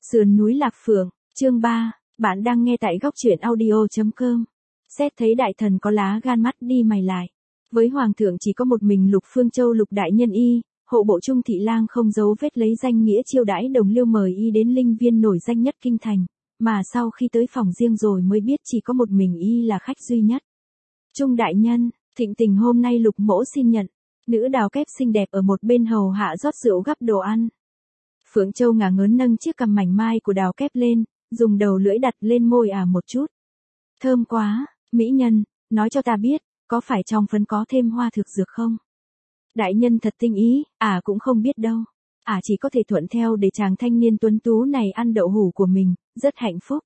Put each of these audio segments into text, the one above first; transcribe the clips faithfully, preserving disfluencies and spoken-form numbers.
Sườn núi Lạc Phượng, chương ba, bạn đang nghe tại góc truyện audio chấm com. Xét thấy đại thần có lá gan mắt đi mày lại. Với hoàng thượng chỉ có một mình Lục Phương Châu Lục đại nhân y, hộ bộ Trung thị lang không giấu vết lấy danh nghĩa chiêu đãi đồng liêu mời y đến linh viên nổi danh nhất kinh thành, mà sau khi tới phòng riêng rồi mới biết chỉ có một mình y là khách duy nhất. Trung đại nhân, thịnh tình hôm nay Lục mỗ xin nhận. Nữ đào kép xinh đẹp ở một bên hầu hạ rót rượu gắp đồ ăn. Phượng Châu ngả ngớn nâng chiếc cằm mảnh mai của đào kép lên, dùng đầu lưỡi đặt lên môi à một chút. Thơm quá, mỹ nhân, nói cho ta biết, có phải trong phấn có thêm hoa thực dược không? Đại nhân thật tinh ý, à cũng không biết đâu. À chỉ có thể thuận theo để chàng thanh niên tuấn tú này ăn đậu hủ của mình, rất hạnh phúc.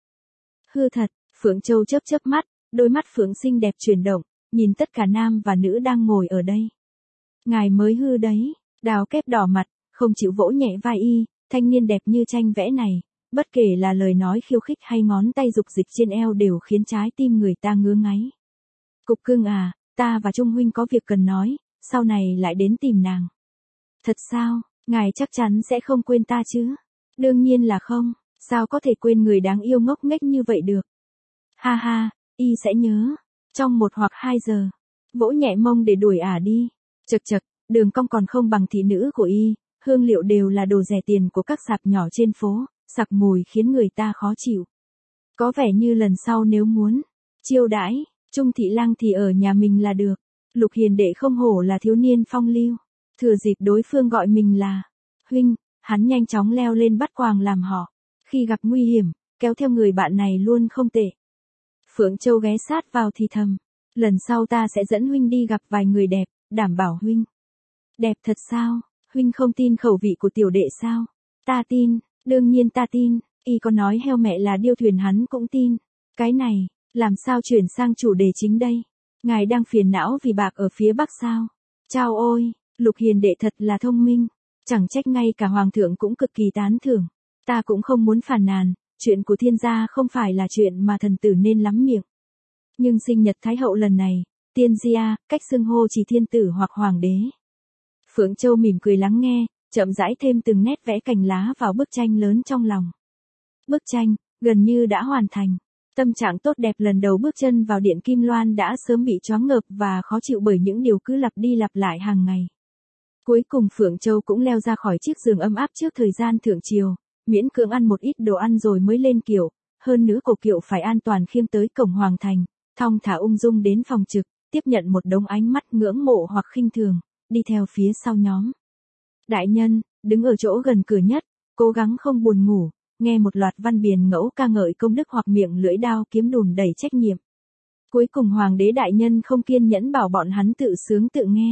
Hư thật, Phượng Châu chớp chớp mắt, đôi mắt Phượng xinh đẹp chuyển động, nhìn tất cả nam và nữ đang ngồi ở đây. Ngài mới hư đấy, đào kép đỏ mặt, không chịu vỗ nhẹ vai y, thanh niên đẹp như tranh vẽ này, bất kể là lời nói khiêu khích hay ngón tay dục dịch trên eo đều khiến trái tim người ta ngứa ngáy. Cục cưng à, ta và Trung huynh có việc cần nói, sau này lại đến tìm nàng. Thật sao, ngài chắc chắn sẽ không quên ta chứ? Đương nhiên là không, sao có thể quên người đáng yêu ngốc nghếch như vậy được? Ha ha, y sẽ nhớ, trong một hoặc hai giờ, vỗ nhẹ mông để đuổi ả đi. Chật chật, đường cong còn không bằng thị nữ của y, hương liệu đều là đồ rẻ tiền của các sạp nhỏ trên phố, sặc mùi khiến người ta khó chịu. Có vẻ như lần sau nếu muốn chiêu đãi Trung thị lang thì ở nhà mình là được. Lục hiền đệ không hổ là thiếu niên phong lưu. Thừa dịp đối phương gọi mình là huynh, hắn nhanh chóng leo lên bắt quàng làm họ. Khi gặp nguy hiểm, kéo theo người bạn này luôn không tệ. Phượng Châu ghé sát vào thì thầm, lần sau ta sẽ dẫn huynh đi gặp vài người đẹp, đảm bảo huynh. Đẹp thật sao? Huynh không tin khẩu vị của tiểu đệ sao? Ta tin, đương nhiên ta tin, y có nói heo mẹ là điêu thuyền hắn cũng tin. Cái này, làm sao chuyển sang chủ đề chính đây? Ngài đang phiền não vì bạc ở phía bắc sao? Chao ôi, Lục hiền đệ thật là thông minh, chẳng trách ngay cả hoàng thượng cũng cực kỳ tán thưởng. Ta cũng không muốn phàn nàn, chuyện của thiên gia không phải là chuyện mà thần tử nên lắm miệng. Nhưng sinh nhật thái hậu lần này, tiên gia, cách xưng hô chỉ thiên tử hoặc hoàng đế. Phượng Châu mỉm cười lắng nghe, chậm rãi thêm từng nét vẽ cành lá vào bức tranh lớn trong lòng. Bức tranh, gần như đã hoàn thành. Tâm trạng tốt đẹp lần đầu bước chân vào điện Kim Loan đã sớm bị choáng ngợp và khó chịu bởi những điều cứ lặp đi lặp lại hàng ngày. Cuối cùng Phượng Châu cũng leo ra khỏi chiếc giường ấm áp trước thời gian thượng triều, miễn cưỡng ăn một ít đồ ăn rồi mới lên kiệu, hơn nữa cổ kiệu phải an toàn khiêng tới cổng hoàng thành, thong thả ung dung đến phòng trực, tiếp nhận một đống ánh mắt ngưỡng mộ hoặc khinh thường, đi theo phía sau nhóm. Đại nhân, đứng ở chỗ gần cửa nhất, cố gắng không buồn ngủ, nghe một loạt văn biền ngẫu ca ngợi công đức hoặc miệng lưỡi đao kiếm đùn đầy trách nhiệm. Cuối cùng hoàng đế đại nhân không kiên nhẫn bảo bọn hắn tự sướng tự nghe.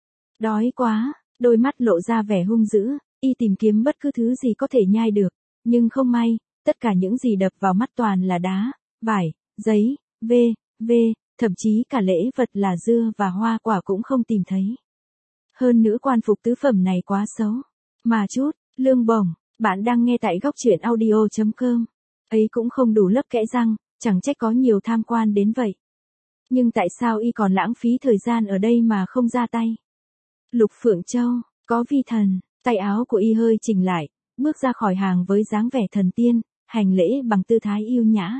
Đói quá, đôi mắt lộ ra vẻ hung dữ, y tìm kiếm bất cứ thứ gì có thể nhai được, nhưng không may, tất cả những gì đập vào mắt toàn là đá, vải, giấy, vê, vê, thậm chí cả lễ vật là dưa và hoa quả cũng không tìm thấy. Hơn nữa quan phục tứ phẩm này quá xấu. Mà chút, lương bổng, bạn đang nghe tại góc truyện audio chấm com. Ấy cũng không đủ lấp kẽ răng, chẳng trách có nhiều tham quan đến vậy. Nhưng tại sao y còn lãng phí thời gian ở đây mà không ra tay? Lục Phượng Châu, có vi thần, tay áo của y hơi chỉnh lại, bước ra khỏi hàng với dáng vẻ thần tiên, hành lễ bằng tư thái yêu nhã.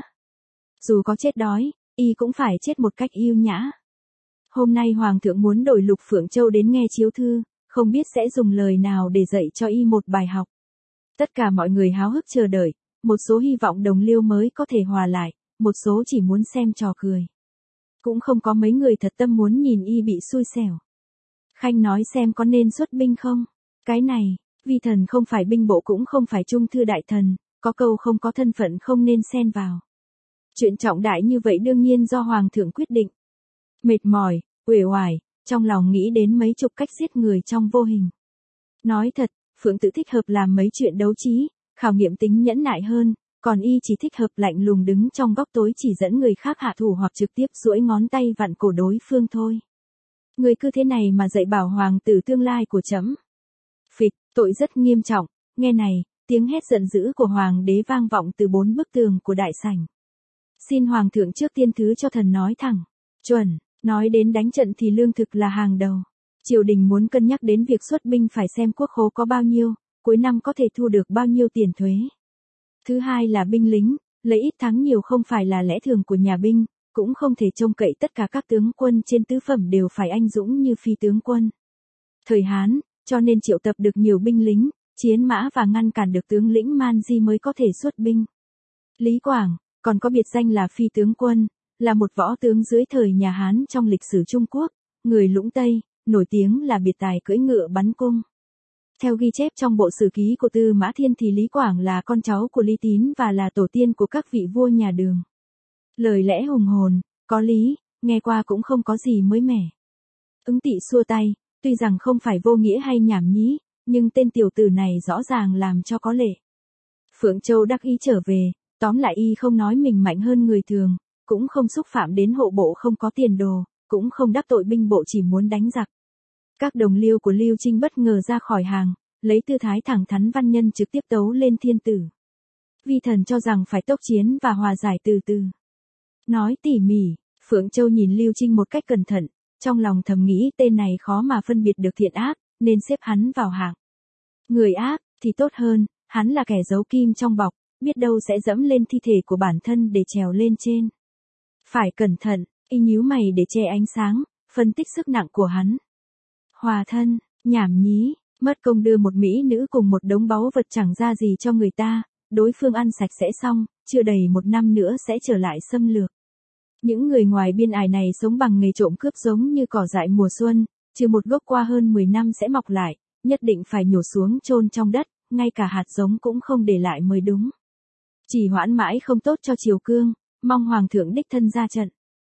Dù có chết đói, y cũng phải chết một cách yêu nhã. Hôm nay Hoàng thượng muốn đổi Lục Phượng Châu đến nghe chiếu thư, không biết sẽ dùng lời nào để dạy cho y một bài học. Tất cả mọi người háo hức chờ đợi, một số hy vọng đồng liêu mới có thể hòa lại, một số chỉ muốn xem trò cười. Cũng không có mấy người thật tâm muốn nhìn y bị xui xẻo. Khanh nói xem có nên xuất binh không? Cái này, vi thần không phải binh bộ cũng không phải trung thư đại thần, có câu không có thân phận không nên xen vào. Chuyện trọng đại như vậy đương nhiên do Hoàng thượng quyết định. Mệt mỏi, uể oải, trong lòng nghĩ đến mấy chục cách giết người trong vô hình. Nói thật, Phượng tự thích hợp làm mấy chuyện đấu trí, khảo nghiệm tính nhẫn nại hơn, còn y chỉ thích hợp lạnh lùng đứng trong góc tối chỉ dẫn người khác hạ thủ hoặc trực tiếp duỗi ngón tay vặn cổ đối phương thôi. Người cứ thế này mà dạy bảo hoàng tử tương lai của trẫm. Phịch, tội rất nghiêm trọng, nghe này, tiếng hét giận dữ của hoàng đế vang vọng từ bốn bức tường của đại sảnh. Xin hoàng thượng trước tiên thứ cho thần nói thẳng, chuẩn, nói đến đánh trận thì lương thực là hàng đầu. Triều đình muốn cân nhắc đến việc xuất binh phải xem quốc khố có bao nhiêu, cuối năm có thể thu được bao nhiêu tiền thuế. Thứ hai là binh lính, lấy ít thắng nhiều không phải là lẽ thường của nhà binh, cũng không thể trông cậy tất cả các tướng quân trên tứ phẩm đều phải anh dũng như phi tướng quân. Thời Hán, cho nên triệu tập được nhiều binh lính, chiến mã và ngăn cản được tướng lĩnh Man Di mới có thể xuất binh. Lý Quảng, còn có biệt danh là phi tướng quân, là một võ tướng dưới thời nhà Hán trong lịch sử Trung Quốc, người Lũng Tây, nổi tiếng là biệt tài cưỡi ngựa bắn cung. Theo ghi chép trong bộ sử ký của Tư Mã Thiên thì Lý Quảng là con cháu của Lý Tín và là tổ tiên của các vị vua nhà Đường. Lời lẽ hùng hồn, có lý, nghe qua cũng không có gì mới mẻ. Ứng Tị xua tay, tuy rằng không phải vô nghĩa hay nhảm nhí, nhưng tên tiểu tử này rõ ràng làm cho có lệ. Phượng Châu đắc ý trở về, tóm lại y không nói mình mạnh hơn người thường, cũng không xúc phạm đến hộ bộ không có tiền đồ, cũng không đắc tội binh bộ chỉ muốn đánh giặc. Các đồng liêu của Lưu Trinh bất ngờ ra khỏi hàng, lấy tư thái thẳng thắn văn nhân trực tiếp tấu lên thiên tử. Vi thần cho rằng phải tốc chiến và hòa giải từ từ. Nói tỉ mỉ, Phượng Châu nhìn Lưu Trinh một cách cẩn thận, trong lòng thầm nghĩ tên này khó mà phân biệt được thiện ác, nên xếp hắn vào hạng. Người ác, thì tốt hơn, hắn là kẻ giấu kim trong bọc, biết đâu sẽ dẫm lên thi thể của bản thân để trèo lên trên. Phải cẩn thận, y nhíu mày để che ánh sáng, phân tích sức nặng của hắn. Hòa thân, nhảm nhí, mất công đưa một mỹ nữ cùng một đống báu vật chẳng ra gì cho người ta, đối phương ăn sạch sẽ xong, chưa đầy một năm nữa sẽ trở lại xâm lược. Những người ngoài biên ải này sống bằng nghề trộm cướp giống như cỏ dại mùa xuân, trừ một gốc qua hơn mười năm sẽ mọc lại, nhất định phải nhổ xuống chôn trong đất, ngay cả hạt giống cũng không để lại mới đúng. Chỉ hoãn mãi không tốt cho triều cương, mong hoàng thượng đích thân ra trận.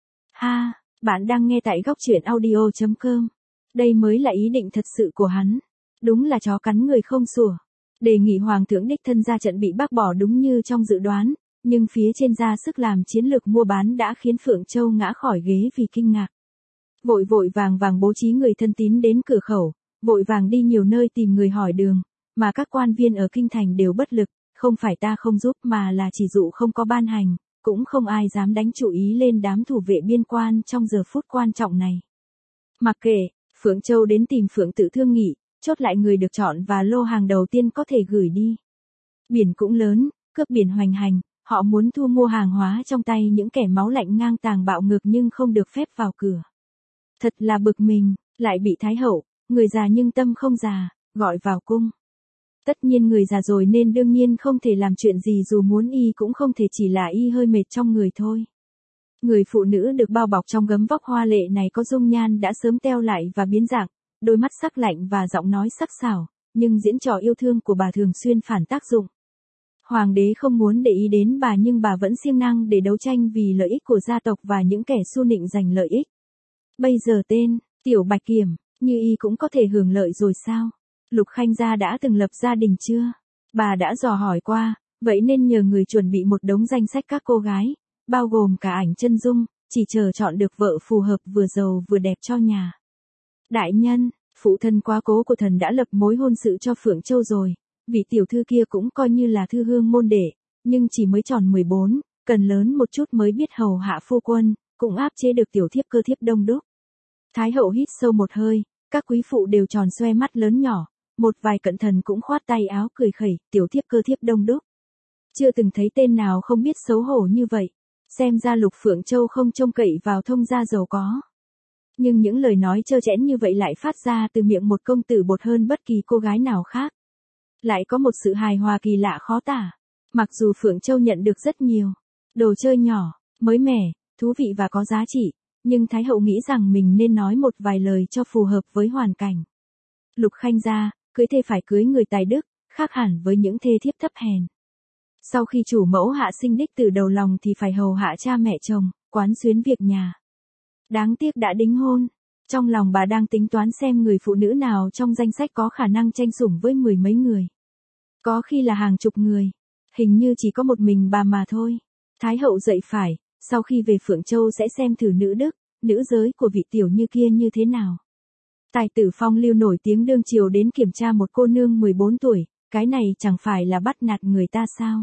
Ha, bạn đang nghe tại góc truyện audio chấm com. Đây mới là ý định thật sự của hắn. Đúng là chó cắn người không sủa. Đề nghị hoàng thượng đích thân ra trận bị bác bỏ đúng như trong dự đoán, nhưng phía trên ra sức làm chiến lược mua bán đã khiến Phượng Châu ngã khỏi ghế vì kinh ngạc. Vội vội vàng vàng bố trí người thân tín đến cửa khẩu, vội vàng đi nhiều nơi tìm người hỏi đường, mà các quan viên ở kinh thành đều bất lực, không phải ta không giúp mà là chỉ dụ không có ban hành, cũng không ai dám đánh chủ ý lên đám thủ vệ biên quan trong giờ phút quan trọng này. Mặc kệ, Phượng Châu đến tìm Phượng Tự thương nghị, chốt lại người được chọn và lô hàng đầu tiên có thể gửi đi. Biển cũng lớn, cướp biển hoành hành, họ muốn thu mua hàng hóa trong tay những kẻ máu lạnh ngang tàng bạo ngược nhưng không được phép vào cửa. Thật là bực mình, lại bị Thái Hậu, người già nhưng tâm không già, gọi vào cung. Tất nhiên người già rồi nên đương nhiên không thể làm chuyện gì dù muốn y cũng không thể, chỉ là y hơi mệt trong người thôi. Người phụ nữ được bao bọc trong gấm vóc hoa lệ này có dung nhan đã sớm teo lại và biến dạng, đôi mắt sắc lạnh và giọng nói sắc sảo, nhưng diễn trò yêu thương của bà thường xuyên phản tác dụng. Hoàng đế không muốn để ý đến bà nhưng bà vẫn siêng năng để đấu tranh vì lợi ích của gia tộc và những kẻ xu nịnh giành lợi ích. Bây giờ tên, Tiểu Bạch Kiểm, như y cũng có thể hưởng lợi rồi sao? Lục Khanh gia đã từng lập gia đình chưa? Bà đã dò hỏi qua, vậy nên nhờ người chuẩn bị một đống danh sách các cô gái, bao gồm cả ảnh chân dung, chỉ chờ chọn được vợ phù hợp vừa giàu vừa đẹp cho nhà. Đại nhân, phụ thân quá cố của thần đã lập mối hôn sự cho Phượng Châu rồi, vị tiểu thư kia cũng coi như là thư hương môn đệ, nhưng chỉ mới tròn mười bốn, cần lớn một chút mới biết hầu hạ phu quân, cũng áp chế được tiểu thiếp cơ thiếp đông đúc. Thái hậu hít sâu một hơi, các quý phụ đều tròn xoe mắt lớn nhỏ, một vài cận thần cũng khoát tay áo cười khẩy, tiểu thiếp cơ thiếp đông đúc. Chưa từng thấy tên nào không biết xấu hổ như vậy, xem ra Lục Phượng Châu không trông cậy vào thông gia giàu có. Nhưng những lời nói trơ trẽn như vậy lại phát ra từ miệng một công tử bột hơn bất kỳ cô gái nào khác. Lại có một sự hài hòa kỳ lạ khó tả. Mặc dù Phượng Châu nhận được rất nhiều đồ chơi nhỏ, mới mẻ, thú vị và có giá trị, nhưng Thái hậu nghĩ rằng mình nên nói một vài lời cho phù hợp với hoàn cảnh. Lục Khanh gia, cưới thê phải cưới người tài đức, khác hẳn với những thê thiếp thấp hèn. Sau khi chủ mẫu hạ sinh đích từ đầu lòng thì phải hầu hạ cha mẹ chồng, quán xuyến việc nhà. Đáng tiếc đã đính hôn. Trong lòng bà đang tính toán xem người phụ nữ nào trong danh sách có khả năng tranh sủng với mười mấy người. Có khi là hàng chục người. Hình như chỉ có một mình bà mà thôi. Thái hậu dậy phải, sau khi về Phượng Châu sẽ xem thử nữ đức, nữ giới của vị tiểu như kia như thế nào. Tài tử phong lưu nổi tiếng đương triều đến kiểm tra một cô nương mười bốn tuổi, cái này chẳng phải là bắt nạt người ta sao?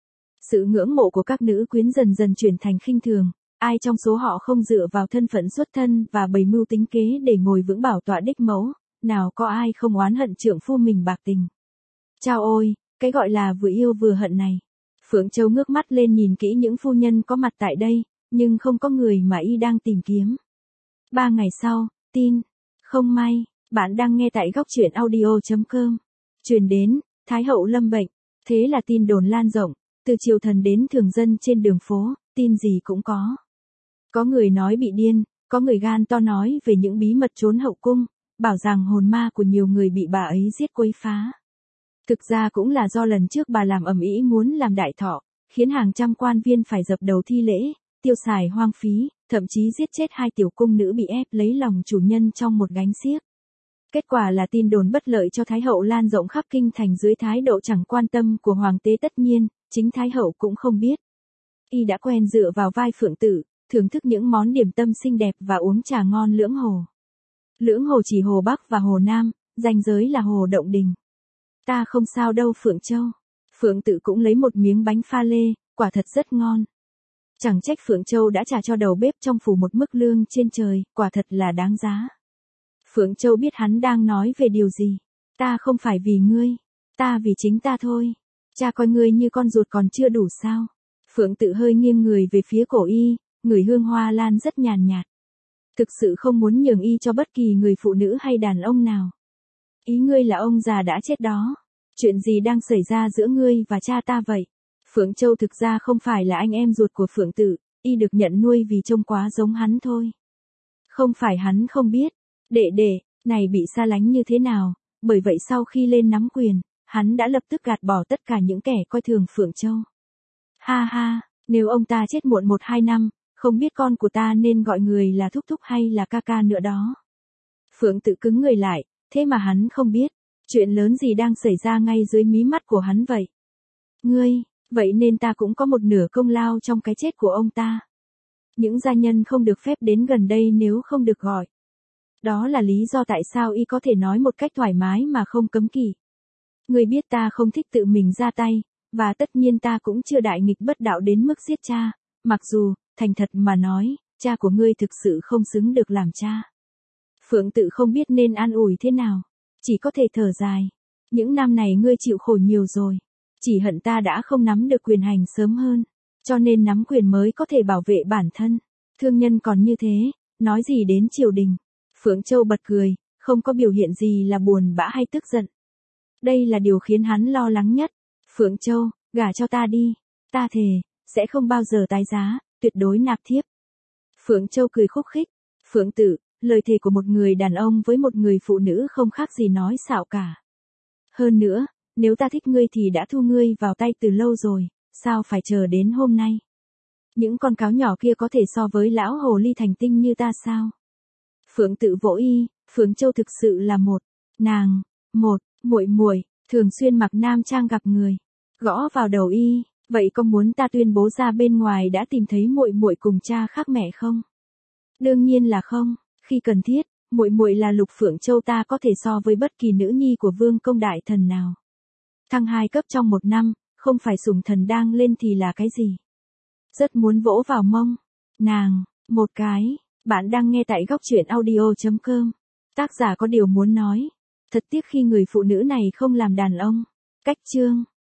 Sự ngưỡng mộ của các nữ quyến dần dần chuyển thành khinh thường, ai trong số họ không dựa vào thân phận xuất thân và bày mưu tính kế để ngồi vững bảo tọa đích mẫu, nào có ai không oán hận trượng phu mình bạc tình. Chao ôi, cái gọi là vừa yêu vừa hận này. Phượng Châu ngước mắt lên nhìn kỹ những phu nhân có mặt tại đây, nhưng không có người mà y đang tìm kiếm. Ba ngày sau, tin. Không may, bạn đang nghe tại góc truyện audio chấm com. Truyền đến, Thái hậu lâm bệnh. Thế là tin đồn lan rộng, từ triều thần đến thường dân trên đường phố, tin gì cũng có. Có người nói bị điên, có người gan to nói về những bí mật trốn hậu cung, bảo rằng hồn ma của nhiều người bị bà ấy giết quấy phá. Thực ra cũng là do lần trước bà làm ầm ĩ muốn làm đại thọ, khiến hàng trăm quan viên phải dập đầu thi lễ, tiêu xài hoang phí, thậm chí giết chết hai tiểu cung nữ bị ép lấy lòng chủ nhân trong một gánh xiếc. Kết quả là tin đồn bất lợi cho Thái hậu lan rộng khắp kinh thành dưới thái độ chẳng quan tâm của hoàng tế, tất nhiên, chính Thái hậu cũng không biết. Y đã quen dựa vào vai Phượng Tử, thưởng thức những món điểm tâm xinh đẹp và uống trà ngon lưỡng hồ. Lưỡng hồ chỉ hồ Bắc và hồ Nam, ranh giới là hồ Động Đình. Ta không sao đâu Phượng Châu. Phượng Tử cũng lấy một miếng bánh pha lê, quả thật rất ngon. Chẳng trách Phượng Châu đã trả cho đầu bếp trong phủ một mức lương trên trời, quả thật là đáng giá. Phượng Châu biết hắn đang nói về điều gì. Ta không phải vì ngươi, ta vì chính ta thôi. Cha coi ngươi như con ruột còn chưa đủ sao. Phượng Tự hơi nghiêng người về phía cổ y, ngửi hương hoa lan rất nhàn nhạt. Thực sự không muốn nhường y cho bất kỳ người phụ nữ hay đàn ông nào. Ý ngươi là ông già đã chết đó. Chuyện gì đang xảy ra giữa ngươi và cha ta vậy? Phượng Châu thực ra không phải là anh em ruột của Phượng Tử, y được nhận nuôi vì trông quá giống hắn thôi. Không phải hắn không biết, đệ đệ, này bị xa lánh như thế nào, bởi vậy sau khi lên nắm quyền, hắn đã lập tức gạt bỏ tất cả những kẻ coi thường Phượng Châu. Ha ha, nếu ông ta chết muộn một hai năm, không biết con của ta nên gọi người là thúc thúc hay là ca ca nữa đó. Phượng Tự cứng người lại, thế mà hắn không biết, chuyện lớn gì đang xảy ra ngay dưới mí mắt của hắn vậy. Ngươi, vậy nên ta cũng có một nửa công lao trong cái chết của ông ta. Những gia nhân không được phép đến gần đây nếu không được gọi. Đó là lý do tại sao y có thể nói một cách thoải mái mà không cấm kỵ. Ngươi biết ta không thích tự mình ra tay, và tất nhiên ta cũng chưa đại nghịch bất đạo đến mức giết cha, mặc dù, thành thật mà nói, cha của ngươi thực sự không xứng được làm cha. Phượng Tự không biết nên an ủi thế nào, chỉ có thể thở dài. Những năm này ngươi chịu khổ nhiều rồi, chỉ hận ta đã không nắm được quyền hành sớm hơn, cho nên nắm quyền mới có thể bảo vệ bản thân. Thương nhân còn như thế, nói gì đến triều đình. Phượng Châu bật cười, không có biểu hiện gì là buồn bã hay tức giận. Đây là điều khiến hắn lo lắng nhất. Phượng Châu, gả cho ta đi, ta thề, sẽ không bao giờ tái giá, tuyệt đối nạp thiếp. Phượng Châu cười khúc khích. Phượng Tử, lời thề của một người đàn ông với một người phụ nữ không khác gì nói xạo cả. Hơn nữa, nếu ta thích ngươi thì đã thu ngươi vào tay từ lâu rồi, sao phải chờ đến hôm nay? Những con cáo nhỏ kia có thể so với lão hồ ly thành tinh như ta sao? Phượng Tự vỗ y, Phượng Châu thực sự là một nàng, một muội muội, thường xuyên mặc nam trang gặp người, gõ vào đầu y, vậy có muốn ta tuyên bố ra bên ngoài đã tìm thấy muội muội cùng cha khác mẹ không? Đương nhiên là không, khi cần thiết, muội muội là Lục Phượng Châu ta có thể so với bất kỳ nữ nhi của vương công đại thần nào. Thăng hai cấp trong một năm, không phải sủng thần đang lên thì là cái gì? Rất muốn vỗ vào mông nàng một cái. Bạn đang nghe tại góc truyện audio chấm com. Tác giả có điều muốn nói. Thật tiếc khi người phụ nữ này không làm đàn ông. Cách chương